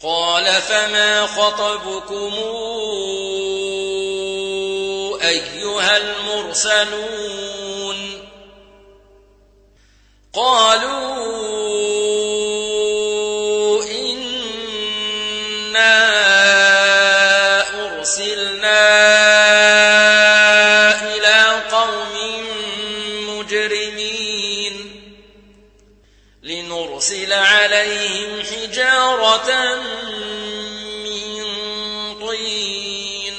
قال فما خطبكم أيها المرسلون قالوا إنا أرسلنا إلى قوم مجرمين لنرسل عليهم حجارة من طين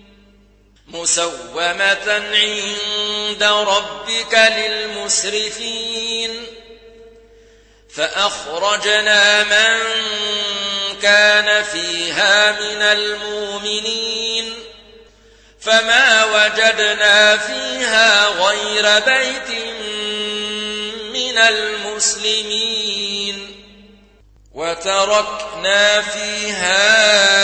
مسومة عند ربك للمسرفين فأخرجنا من كان فيها من المؤمنين فما وجدنا فيها غير بيت من المسلمين وتركنا فيها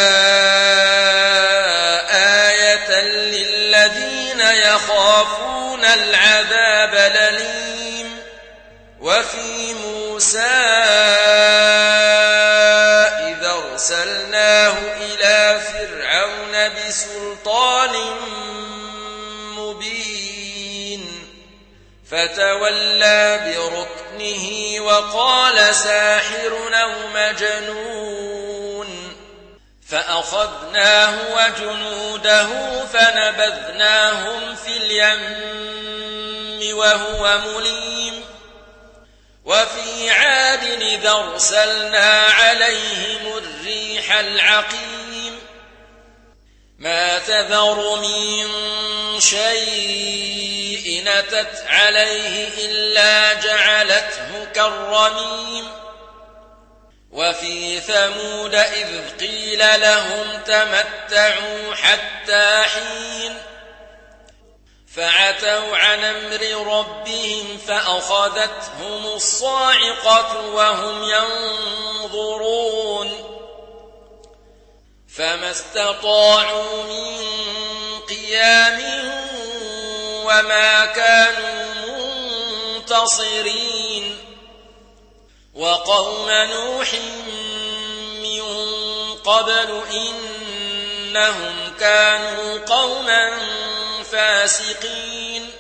آية للذين يخافون العذاب الأليم وفي موسى إذا أرسلناه إلى فرعون بسلطان مبين فتولى بركنه وقال ساحر أو مجنون فأخذناه وجنوده فنبذناهم في اليم وهو مليم وفي عاد إذا أرسلنا عليهم الريح العقيم ما تذر من شيء أتت عليه إلا جعلته كالرميم وفي ثمود إذ قيل لهم تمتعوا حتى حين فعتوا عن أمر ربهم فأخذتهم الصاعقة وهم ينظرون فما استطاعوا من قيام وما كانوا منتصرين وقوم نوح من قبل إنهم كانوا قوما فاسقين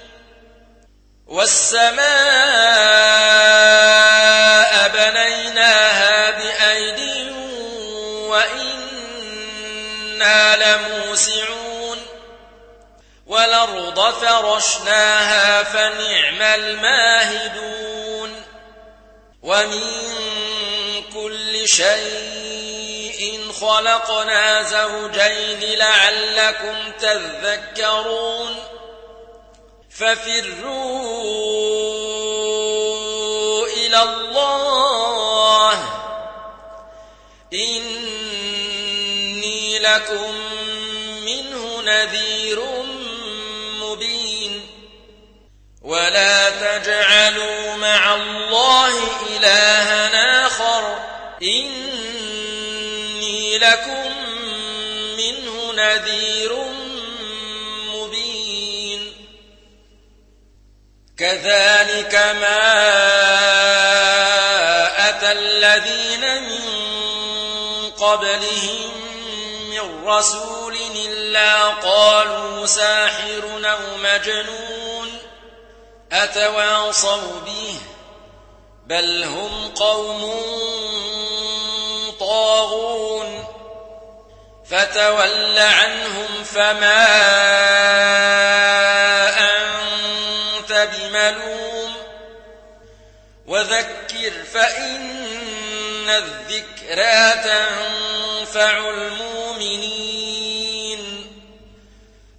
والسماء بنيناها بأيد وإنا لموسعون والأرض فرشناها فنعم الماهدون ومن كل شيء خلقنا زوجين لعلكم تذكرون ففروا إلى الله إني لكم منه نذير مبين ولا تجعلوا مع الله إلها آخر إني لكم منه نذير مبين كذلك ما أتى الذين من قبلهم من رسول إلا قالوا ساحر أو مجنون أتواصوا به بل هم قوم طاغون فتول عنهم فما أنت بملوم وذكر فإن الذكرى تنفع المؤمنين